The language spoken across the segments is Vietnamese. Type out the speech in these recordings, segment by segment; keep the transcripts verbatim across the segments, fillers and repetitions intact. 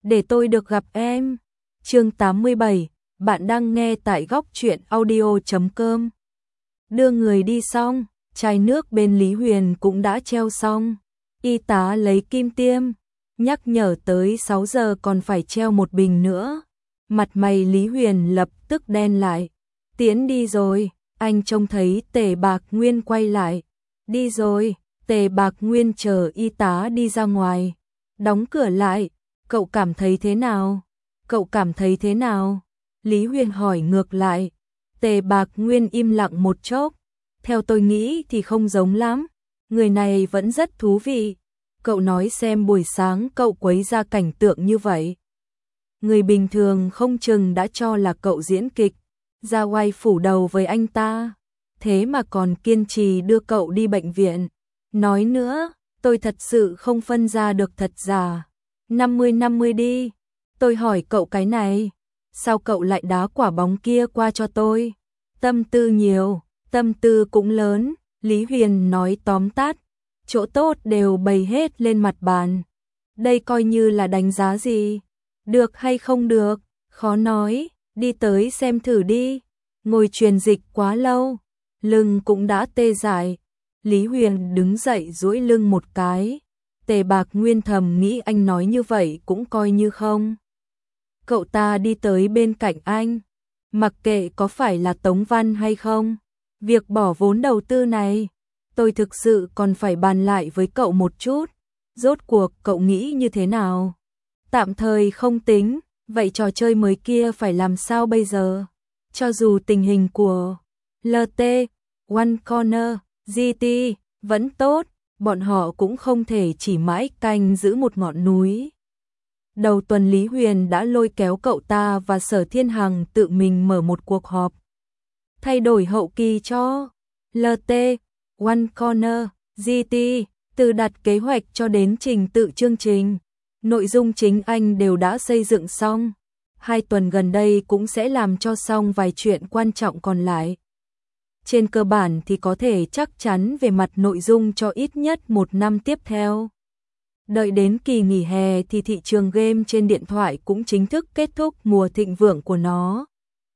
để tôi được gặp em. Chương tám mươi bảy, bạn đang nghe tại góc truyện audio chấm com. Đưa người đi xong, chai nước bên Lý Huyền cũng đã treo xong. Y tá lấy kim tiêm, nhắc nhở tới sáu giờ còn phải treo một bình nữa. Mặt mày Lý Huyền lập tức đen lại. Tiến đi rồi, anh trông thấy Tề Bạc Nguyên quay lại. Đi rồi, Tề Bạc Nguyên chờ y tá đi ra ngoài. Đóng cửa lại, cậu cảm thấy thế nào? Cậu cảm thấy thế nào? Lý Huyền hỏi ngược lại. Tề Bạc Nguyên im lặng một chốc. Theo tôi nghĩ thì không giống lắm. Người này vẫn rất thú vị. Cậu nói xem buổi sáng cậu quấy ra cảnh tượng như vậy. Người bình thường không chừng đã cho là cậu diễn kịch, ra oai phủ đầu với anh ta. Thế mà còn kiên trì đưa cậu đi bệnh viện. Nói nữa, tôi thật sự không phân ra được thật giả. năm mươi năm mươi đi. Tôi hỏi cậu cái này. Sao cậu lại đá quả bóng kia qua cho tôi? Tâm tư nhiều, tâm tư cũng lớn. Lý Huyền nói tóm tắt. Chỗ tốt đều bày hết lên mặt bàn. Đây coi như là đánh giá gì? Được hay không được? Khó nói. Đi tới xem thử đi. Ngồi truyền dịch quá lâu, lưng cũng đã tê dại. Lý Huyền đứng dậy duỗi lưng một cái. Tề Bạc Nguyên thầm nghĩ anh nói như vậy cũng coi như không. Cậu ta đi tới bên cạnh anh. Mặc kệ có phải là Tống Văn hay không, việc bỏ vốn đầu tư này, tôi thực sự còn phải bàn lại với cậu một chút. Rốt cuộc cậu nghĩ như thế nào? Tạm thời không tính, vậy trò chơi mới kia phải làm sao bây giờ? Cho dù tình hình của lờ tê, One Corner, giê tê vẫn tốt, bọn họ cũng không thể chỉ mãi canh giữ một ngọn núi. Đầu tuần Lý Huyền đã lôi kéo cậu ta và Sở Thiên Hằng tự mình mở một cuộc họp. Thay đổi hậu kỳ cho lờ tê, One Corner, giê tê, từ đặt kế hoạch cho đến trình tự chương trình. Nội dung chính anh đều đã xây dựng xong. Hai tuần gần đây cũng sẽ làm cho xong vài chuyện quan trọng còn lại. Trên cơ bản thì có thể chắc chắn về mặt nội dung cho ít nhất một năm tiếp theo. Đợi đến kỳ nghỉ hè thì thị trường game trên điện thoại cũng chính thức kết thúc mùa thịnh vượng của nó.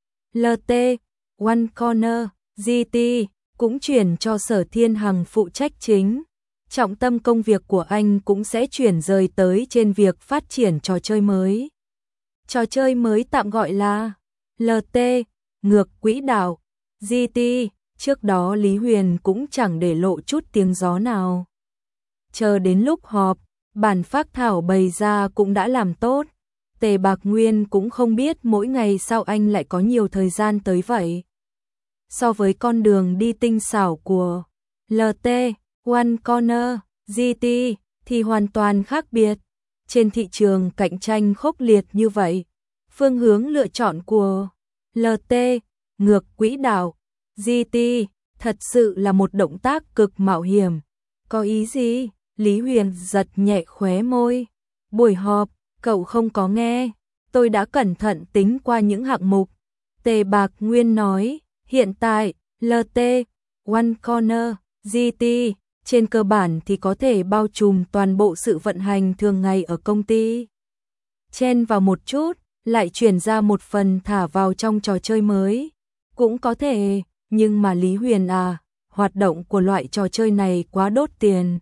lờ tê, One Corner, giê tê cũng chuyển cho Sở Thiên Hằng phụ trách chính. Trọng tâm công việc của anh cũng sẽ chuyển rời tới trên việc phát triển trò chơi mới. Trò chơi mới tạm gọi là lờ tê, ngược quỹ đạo, giê tê, trước đó Lý Huyền cũng chẳng để lộ chút tiếng gió nào. Chờ đến lúc họp, bản phác thảo bày ra cũng đã làm tốt. Tề Bạc Nguyên cũng không biết mỗi ngày sao anh lại có nhiều thời gian tới vậy. So với con đường đi tinh xảo của lờ tê, One Corner, giê tê thì hoàn toàn khác biệt. Trên thị trường cạnh tranh khốc liệt như vậy, phương hướng lựa chọn của lờ tê, ngược quỹ đạo, giê tê thật sự là một động tác cực mạo hiểm. Có ý gì? Lý Huyền giật nhẹ khóe môi. Buổi họp, cậu không có nghe. Tôi đã cẩn thận tính qua những hạng mục. Tề Bạc Nguyên nói, hiện tại, lờ tê, One Corner, giê tê trên cơ bản thì có thể bao trùm toàn bộ sự vận hành thường ngày ở công ty. Chen vào một chút, lại chuyển ra một phần thả vào trong trò chơi mới. Cũng có thể, nhưng mà Lý Huyền à, hoạt động của loại trò chơi này quá đốt tiền.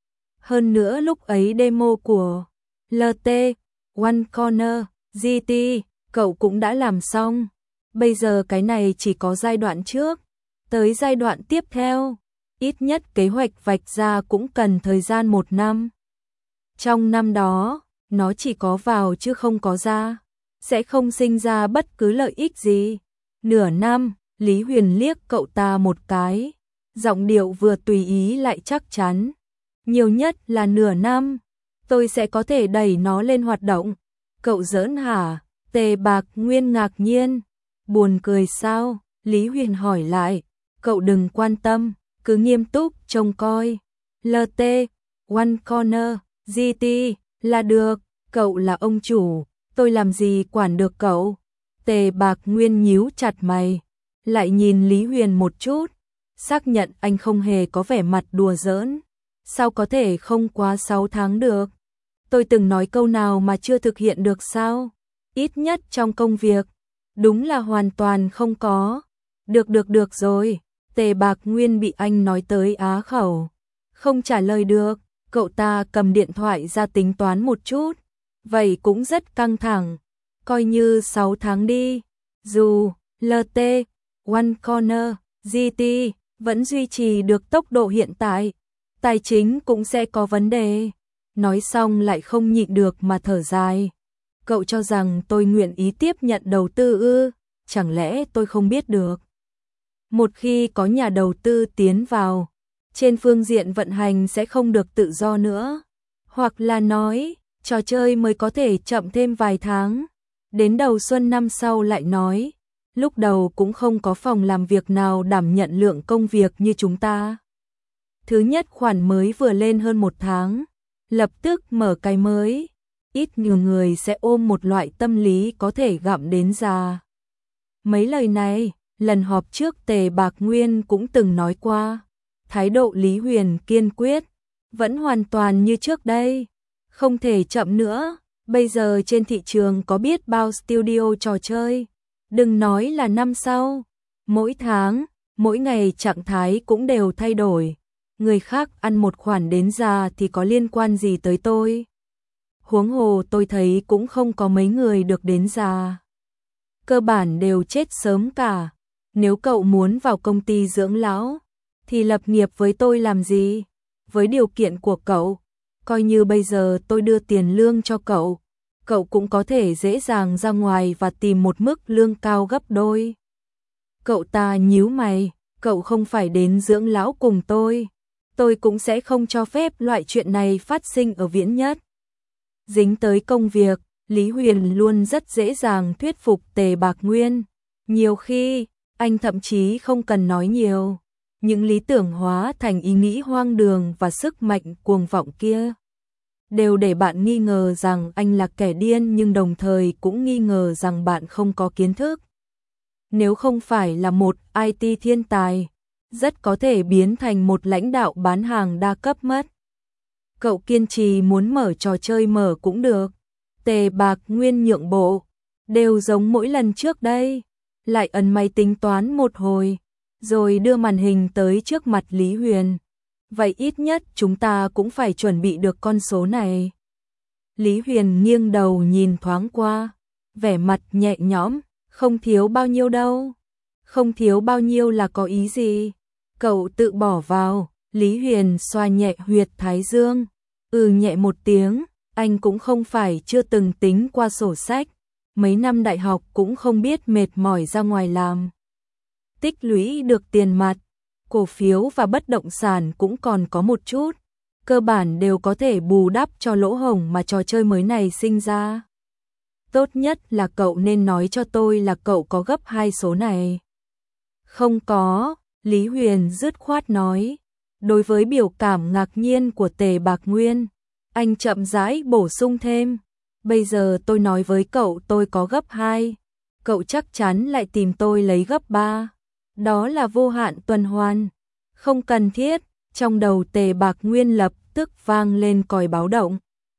Hơn nữa lúc ấy demo của lờ tê, One Corner, giê tê, cậu cũng đã làm xong. Bây giờ cái này chỉ có giai đoạn trước, tới giai đoạn tiếp theo. Ít nhất kế hoạch vạch ra cũng cần thời gian một năm. Trong năm đó, nó chỉ có vào chứ không có ra, sẽ không sinh ra bất cứ lợi ích gì. Nửa năm, Lý Huyền liếc cậu ta một cái, giọng điệu vừa tùy ý lại chắc chắn. Nhiều nhất là nửa năm, tôi sẽ có thể đẩy nó lên hoạt động. Cậu giỡn hả? Tề Bạc Nguyên ngạc nhiên. Buồn cười sao? Lý Huyền hỏi lại. Cậu đừng quan tâm, cứ nghiêm túc trông coi. lờ tê, One Corner, giê tê là được. Cậu là ông chủ, tôi làm gì quản được cậu? Tề Bạc Nguyên nhíu chặt mày, lại nhìn Lý Huyền một chút, xác nhận anh không hề có vẻ mặt đùa giỡn. Sao có thể không quá sáu tháng được? Tôi từng nói câu nào mà chưa thực hiện được sao? Ít nhất trong công việc. Đúng là hoàn toàn không có. Được được được rồi. Tề Bạc Nguyên bị anh nói tới á khẩu. Không trả lời được. Cậu ta cầm điện thoại ra tính toán một chút. Vậy cũng rất căng thẳng. Coi như sáu tháng đi. Dù lờ tê, One Corner, giê tê vẫn duy trì được tốc độ hiện tại, tài chính cũng sẽ có vấn đề. Nói xong lại không nhịn được mà thở dài. Cậu cho rằng tôi nguyện ý tiếp nhận đầu tư ư? Chẳng lẽ tôi không biết được? Một khi có nhà đầu tư tiến vào, trên phương diện vận hành sẽ không được tự do nữa. Hoặc là nói, trò chơi mới có thể chậm thêm vài tháng. Đến đầu xuân năm sau lại nói, lúc đầu cũng không có phòng làm việc nào đảm nhận lượng công việc như chúng ta. Thứ nhất khoản mới vừa lên hơn một tháng, lập tức mở cái mới. Ít nhiều người sẽ ôm một loại tâm lý có thể gặm đến già. Mấy lời này, lần họp trước Tề Bạc Nguyên cũng từng nói qua. Thái độ Lý Huyền kiên quyết, vẫn hoàn toàn như trước đây. Không thể chậm nữa, bây giờ trên thị trường có biết bao studio trò chơi. Đừng nói là năm sau, mỗi tháng, mỗi ngày trạng thái cũng đều thay đổi. Người khác ăn một khoản đến già thì có liên quan gì tới tôi? Huống hồ tôi thấy cũng không có mấy người được đến già. Cơ bản đều chết sớm cả. Nếu cậu muốn vào công ty dưỡng lão, thì lập nghiệp với tôi làm gì? Với điều kiện của cậu, coi như bây giờ tôi đưa tiền lương cho cậu, cậu cũng có thể dễ dàng ra ngoài và tìm một mức lương cao gấp đôi. Cậu ta nhíu mày, cậu không phải đến dưỡng lão cùng tôi, tôi cũng sẽ không cho phép loại chuyện này phát sinh ở Viễn Nhất. Dính tới công việc, Lý Huyền luôn rất dễ dàng thuyết phục Tề Bạc Nguyên. Nhiều khi, anh thậm chí không cần nói nhiều. Những lý tưởng hóa thành ý nghĩ hoang đường và sức mạnh cuồng vọng kia đều để bạn nghi ngờ rằng anh là kẻ điên, nhưng đồng thời cũng nghi ngờ rằng bạn không có kiến thức. Nếu không phải là một i tê thiên tài, rất có thể biến thành một lãnh đạo bán hàng đa cấp mất. Cậu kiên trì muốn mở trò chơi mở cũng được. Tề Bạc Nguyên nhượng bộ, đều giống mỗi lần trước đây. Lại ấn máy tính toán một hồi, rồi đưa màn hình tới trước mặt Lý Huyền. Vậy ít nhất chúng ta cũng phải chuẩn bị được con số này. Lý Huyền nghiêng đầu nhìn thoáng qua, vẻ mặt nhẹ nhõm, không thiếu bao nhiêu đâu. Không thiếu bao nhiêu là có ý gì? Cậu tự bỏ vào. Lý Huyền xoa nhẹ huyệt thái dương, ừ nhẹ một tiếng. Anh cũng không phải chưa từng tính qua sổ sách, mấy năm đại học cũng không biết mệt mỏi ra ngoài làm. Tích lũy được tiền mặt, cổ phiếu và bất động sản cũng còn có một chút, cơ bản đều có thể bù đắp cho lỗ hổng mà trò chơi mới này sinh ra. Tốt nhất là cậu nên nói cho tôi là cậu có gấp hai số này. Không có, Lý Huyền dứt khoát nói. Đối với biểu cảm ngạc nhiên của Tề Bạc Nguyên, anh chậm rãi bổ sung thêm. Bây giờ tôi nói với cậu tôi có gấp hai, cậu chắc chắn lại tìm tôi lấy gấp ba. Đó là vô hạn tuần hoàn. Không cần thiết. Trong đầu Tề Bạc Nguyên lập tức vang lên còi báo động.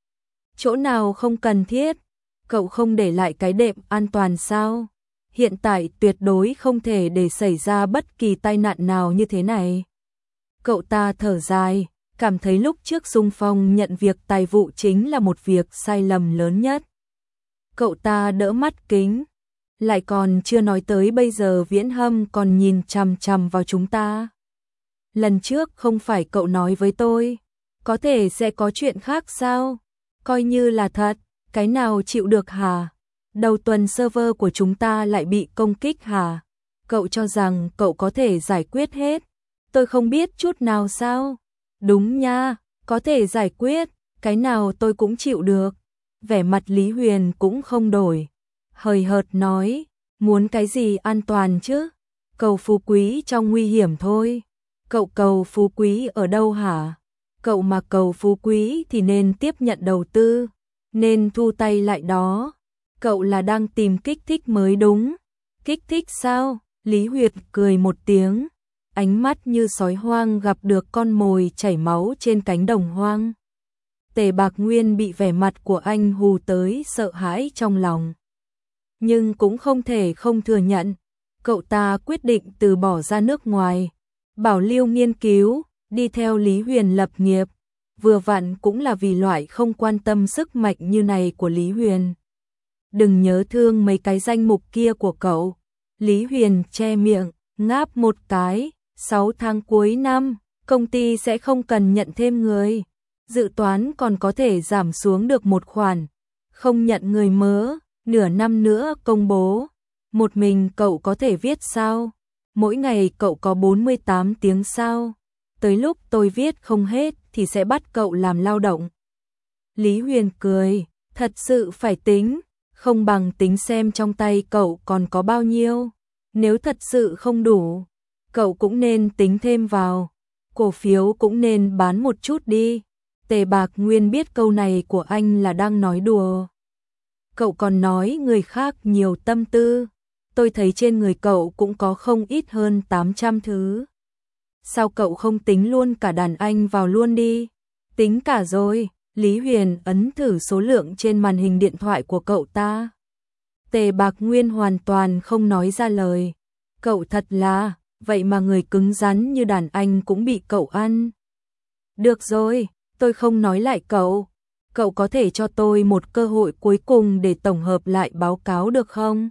Chỗ nào không cần thiết? Cậu không để lại cái đệm an toàn sao? Hiện tại tuyệt đối không thể để xảy ra bất kỳ tai nạn nào như thế này. Cậu ta thở dài, cảm thấy lúc trước xung phong nhận việc tài vụ chính là một việc sai lầm lớn nhất. Cậu ta đỡ mắt kính, lại còn chưa nói tới bây giờ Viễn Hâm còn nhìn chằm chằm vào chúng ta. Lần trước không phải cậu nói với tôi, có thể sẽ có chuyện khác sao? Coi như là thật, cái nào chịu được hả? Đầu tuần server của chúng ta lại bị công kích hả? Cậu cho rằng cậu có thể giải quyết hết, tôi không biết chút nào sao? Đúng nha, có thể giải quyết, cái nào tôi cũng chịu được. Vẻ mặt Lý Huyền cũng không đổi, hời hợt nói, muốn cái gì an toàn chứ? Cầu phú quý trong nguy hiểm thôi. Cậu cầu phú quý ở đâu hả? Cậu mà cầu phú quý thì nên tiếp nhận đầu tư, nên thu tay lại đó. Cậu là đang tìm kích thích mới đúng. Kích thích sao? Lý Huyệt cười một tiếng, ánh mắt như sói hoang gặp được con mồi chảy máu trên cánh đồng hoang. Tề Bạc Nguyên bị vẻ mặt của anh hù tới sợ hãi trong lòng. Nhưng cũng không thể không thừa nhận, cậu ta quyết định từ bỏ ra nước ngoài, bảo lưu nghiên cứu, đi theo Lý Huyền lập nghiệp, vừa vặn cũng là vì loại không quan tâm sức mạnh như này của Lý Huyền. Đừng nhớ thương mấy cái danh mục kia của cậu. Lý Huyền che miệng, ngáp một cái, sáu tháng cuối năm, công ty sẽ không cần nhận thêm người. Dự toán còn có thể giảm xuống được một khoản, không nhận người mớ, nửa năm nữa công bố. Một mình cậu có thể viết sao? Mỗi ngày cậu có bốn mươi tám tiếng sao? Tới lúc tôi viết không hết thì sẽ bắt cậu làm lao động. Lý Huyền cười, thật sự phải tính, không bằng tính xem trong tay cậu còn có bao nhiêu. Nếu thật sự không đủ, cậu cũng nên tính thêm vào. Cổ phiếu cũng nên bán một chút đi. Tề Bạc Nguyên biết câu này của anh là đang nói đùa. Cậu còn nói người khác nhiều tâm tư. Tôi thấy trên người cậu cũng có không ít hơn tám trăm thứ. Sao cậu không tính luôn cả đàn anh vào luôn đi? Tính cả rồi. Lý Huyền ấn thử số lượng trên màn hình điện thoại của cậu ta. Tề Bạc Nguyên hoàn toàn không nói ra lời. Cậu thật là, vậy mà người cứng rắn như đàn anh cũng bị cậu ăn. Được rồi, tôi không nói lại cậu. Cậu có thể cho tôi một cơ hội cuối cùng để tổng hợp lại báo cáo được không?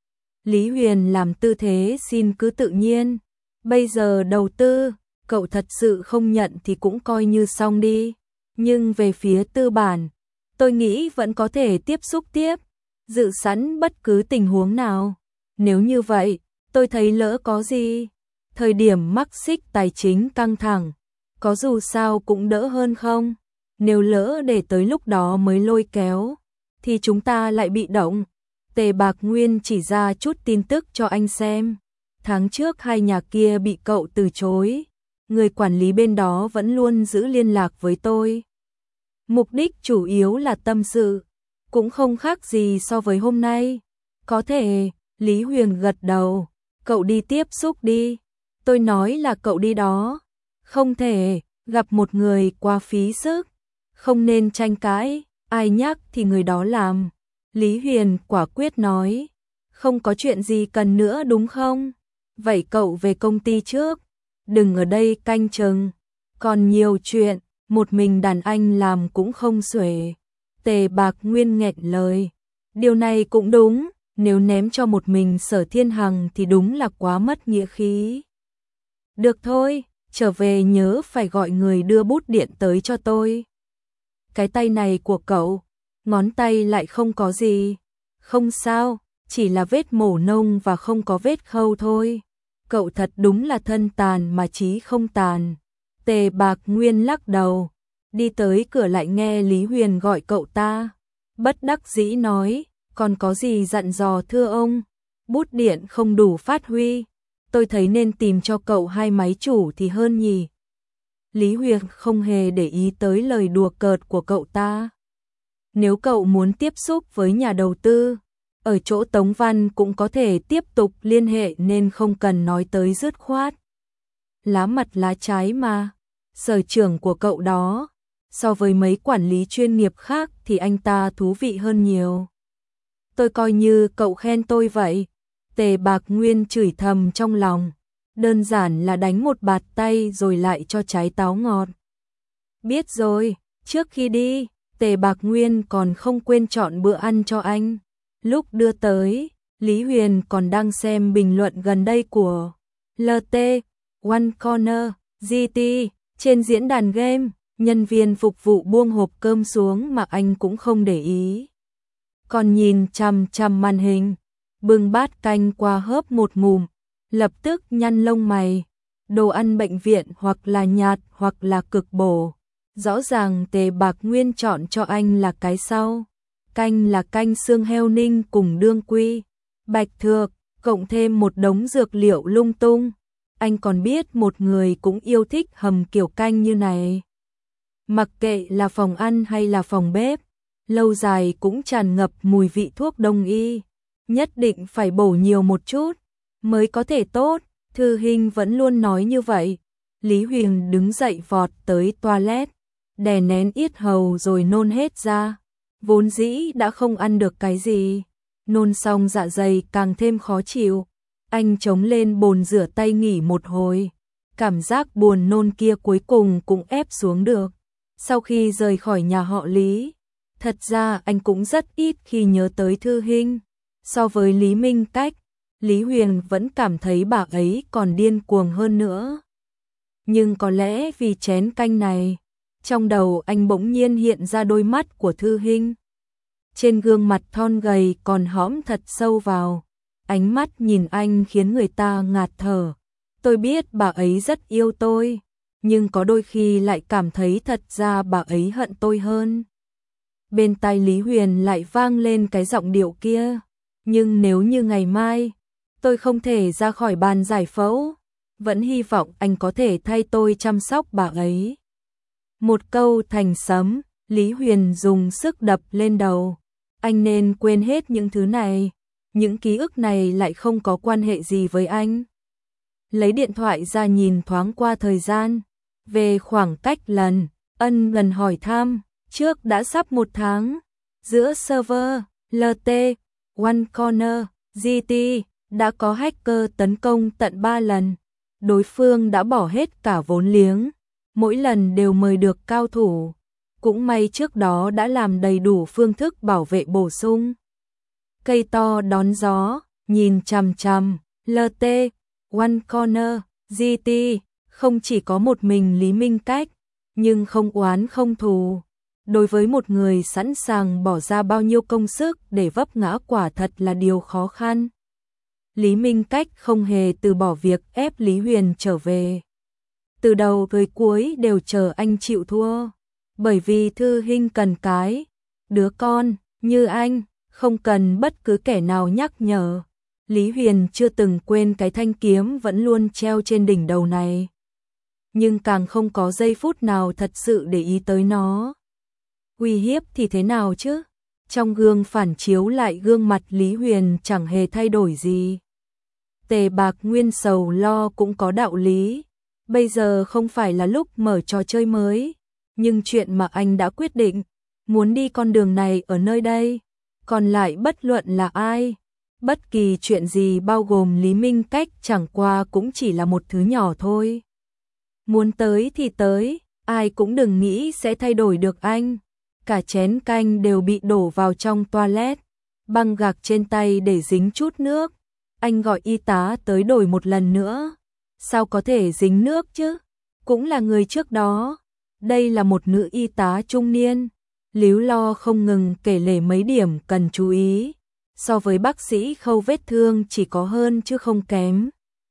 Lý Huyền làm tư thế xin cứ tự nhiên. Bây giờ đầu tư, cậu thật sự không nhận thì cũng coi như xong đi. Nhưng về phía tư bản, tôi nghĩ vẫn có thể tiếp xúc tiếp, dự sẵn bất cứ tình huống nào. Nếu như vậy, tôi thấy lỡ có gì, thời điểm mắc xích tài chính căng thẳng, có dù sao cũng đỡ hơn không? Nếu lỡ để tới lúc đó mới lôi kéo, thì chúng ta lại bị động. Tề Bạc Nguyên chỉ ra chút tin tức cho anh xem. Tháng trước hai nhà kia bị cậu từ chối. Người quản lý bên đó vẫn luôn giữ liên lạc với tôi. Mục đích chủ yếu là tâm sự, cũng không khác gì so với hôm nay. Có thể, Lý Huyền gật đầu, cậu đi tiếp xúc đi. Tôi nói là cậu đi đó. Không thể, gặp một người quá phí sức. Không nên tranh cãi, ai nhắc thì người đó làm. Lý Huyền quả quyết nói, không có chuyện gì cần nữa đúng không? Vậy cậu về công ty trước, đừng ở đây canh chừng, còn nhiều chuyện, một mình đàn anh làm cũng không xuể. Tề Bạc Nguyên nghẹn lời, điều này cũng đúng, nếu ném cho một mình Sở Thiên Hằng thì đúng là quá mất nghĩa khí. Được thôi, trở về nhớ phải gọi người đưa bút điện tới cho tôi. Cái tay này của cậu, ngón tay lại không có gì. Không sao, chỉ là vết mổ nông và không có vết khâu thôi. Cậu thật đúng là thân tàn mà chí không tàn. Tề Bạc Nguyên lắc đầu, đi tới cửa lại nghe Lý Huyền gọi cậu ta. Bất đắc dĩ nói, còn có gì dặn dò thưa ông? Bút điện không đủ phát huy, tôi thấy nên tìm cho cậu hai máy chủ thì hơn nhỉ. Lý Huyền không hề để ý tới lời đùa cợt của cậu ta. Nếu cậu muốn tiếp xúc với nhà đầu tư, ở chỗ Tống Văn cũng có thể tiếp tục liên hệ nên không cần nói tới dứt khoát. Lá mặt lá trái mà, sở trưởng của cậu đó, so với mấy quản lý chuyên nghiệp khác thì anh ta thú vị hơn nhiều. Tôi coi như cậu khen tôi vậy. Tề Bạc Nguyên chửi thầm trong lòng, đơn giản là đánh một bạt tay rồi lại cho trái táo ngọt. Biết rồi, trước khi đi, Tề Bạc Nguyên còn không quên chọn bữa ăn cho anh. Lúc đưa tới, Lý Huyền còn đang xem bình luận gần đây của lờ tê, One Corner, giê tê, trên diễn đàn game, nhân viên phục vụ buông hộp cơm xuống mà anh cũng không để ý. Còn nhìn chằm chằm màn hình, bưng bát canh qua hớp một ngụm, lập tức nhăn lông mày. Đồ ăn bệnh viện hoặc là nhạt hoặc là cực bổ. Rõ ràng Tề Bạc Nguyên chọn cho anh là cái sau. Canh là canh xương heo ninh cùng đương quy, bạch thược, cộng thêm một đống dược liệu lung tung. Anh còn biết một người cũng yêu thích hầm kiểu canh như này. Mặc kệ là phòng ăn hay là phòng bếp, lâu dài cũng tràn ngập mùi vị thuốc đông y. Nhất định phải bổ nhiều một chút, mới có thể tốt. Thư Hinh vẫn luôn nói như vậy. Lý Huyền đứng dậy vọt tới toilet, đè nén yết hầu rồi nôn hết ra. Vốn dĩ đã không ăn được cái gì, nôn xong dạ dày càng thêm khó chịu. Anh chống lên bồn rửa tay nghỉ một hồi, cảm giác buồn nôn kia cuối cùng cũng ép xuống được. Sau khi rời khỏi nhà họ Lý, thật ra anh cũng rất ít khi nhớ tới Thư Hinh. So với Lý Minh Cách, Lý Huyền vẫn cảm thấy bà ấy còn điên cuồng hơn nữa. Nhưng có lẽ vì chén canh này, trong đầu anh bỗng nhiên hiện ra đôi mắt của Thư Hinh. Trên gương mặt thon gầy còn hõm thật sâu vào, ánh mắt nhìn anh khiến người ta ngạt thở. Tôi biết bà ấy rất yêu tôi, nhưng có đôi khi lại cảm thấy thật ra bà ấy hận tôi hơn. Bên tai Lý Huyền lại vang lên cái giọng điệu kia, nhưng nếu như ngày mai tôi không thể ra khỏi bàn giải phẫu, vẫn hy vọng anh có thể thay tôi chăm sóc bà ấy. Một câu thành sấm, Lý Huyền dùng sức đập lên đầu. Anh nên quên hết những thứ này, những ký ức này lại không có quan hệ gì với anh. Lấy điện thoại ra nhìn thoáng qua thời gian, về khoảng cách lần, ân lần hỏi thăm, trước đã sắp một tháng, giữa server, lờ tê, One Corner, giê tê, đã có hacker tấn công tận ba lần. Đối phương đã bỏ hết cả vốn liếng, mỗi lần đều mời được cao thủ. Cũng may trước đó đã làm đầy đủ phương thức bảo vệ bổ sung. Cây to đón gió, nhìn chằm chằm, lờ tê, One Corner, giê tê, không chỉ có một mình Lý Minh Cách, nhưng không oán không thù. Đối với một người sẵn sàng bỏ ra bao nhiêu công sức để vấp ngã quả thật là điều khó khăn. Lý Minh Cách không hề từ bỏ việc ép Lý Huyền trở về. Từ đầu tới cuối đều chờ anh chịu thua. Bởi vì Thư Hinh cần cái đứa con như anh, không cần bất cứ kẻ nào nhắc nhở. Lý Huyền chưa từng quên cái thanh kiếm vẫn luôn treo trên đỉnh đầu này, nhưng càng không có giây phút nào thật sự để ý tới nó. Uy hiếp thì thế nào chứ? Trong gương phản chiếu lại gương mặt Lý Huyền chẳng hề thay đổi gì. Tề Bạc Nguyên sầu lo cũng có đạo lý. Bây giờ không phải là lúc mở trò chơi mới, nhưng chuyện mà anh đã quyết định, muốn đi con đường này ở nơi đây, còn lại bất luận là ai, bất kỳ chuyện gì bao gồm Lý Minh Cách chẳng qua cũng chỉ là một thứ nhỏ thôi. Muốn tới thì tới, ai cũng đừng nghĩ sẽ thay đổi được anh. Cả chén canh đều bị đổ vào trong toilet, băng gạc trên tay để dính chút nước. Anh gọi y tá tới đổi một lần nữa. Sao có thể dính nước chứ? Cũng là người trước đó. Đây là một nữ y tá trung niên, líu lo không ngừng kể lể mấy điểm cần chú ý. So với bác sĩ khâu vết thương chỉ có hơn chứ không kém.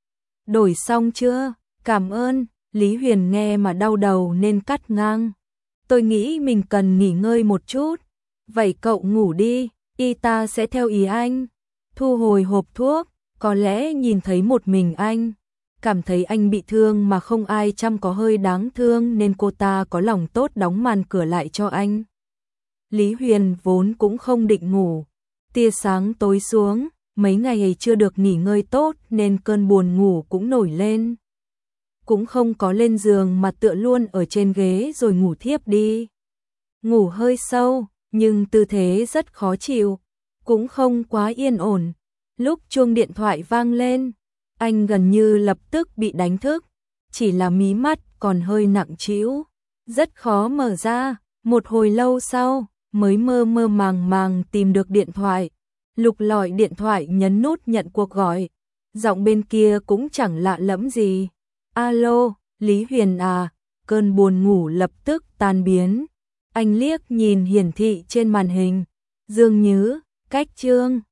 Đổi xong chưa? Cảm ơn. Lý Huyền nghe mà đau đầu nên cắt ngang. Tôi nghĩ mình cần nghỉ ngơi một chút. Vậy cậu ngủ đi, y tá sẽ theo ý anh. Thu hồi hộp thuốc, có lẽ nhìn thấy một mình anh, cảm thấy anh bị thương mà không ai chăm có hơi đáng thương nên cô ta có lòng tốt đóng màn cửa lại cho anh. Lý Huyền vốn cũng không định ngủ. Tia sáng tối xuống, mấy ngày ấy chưa được nghỉ ngơi tốt nên cơn buồn ngủ cũng nổi lên. Cũng không có lên giường mà tựa luôn ở trên ghế rồi ngủ thiếp đi. Ngủ hơi sâu, nhưng tư thế rất khó chịu, cũng không quá yên ổn. Lúc chuông điện thoại vang lên, anh gần như lập tức bị đánh thức, chỉ là mí mắt còn hơi nặng trĩu, rất khó mở ra. Một hồi lâu sau, mới mơ mơ màng màng tìm được điện thoại, lục lọi điện thoại nhấn nút nhận cuộc gọi. Giọng bên kia cũng chẳng lạ lẫm gì. Alo, Lý Huyền à? Cơn buồn ngủ lập tức tan biến. Anh liếc nhìn hiển thị trên màn hình. Dương Nhứ, Cách Trương.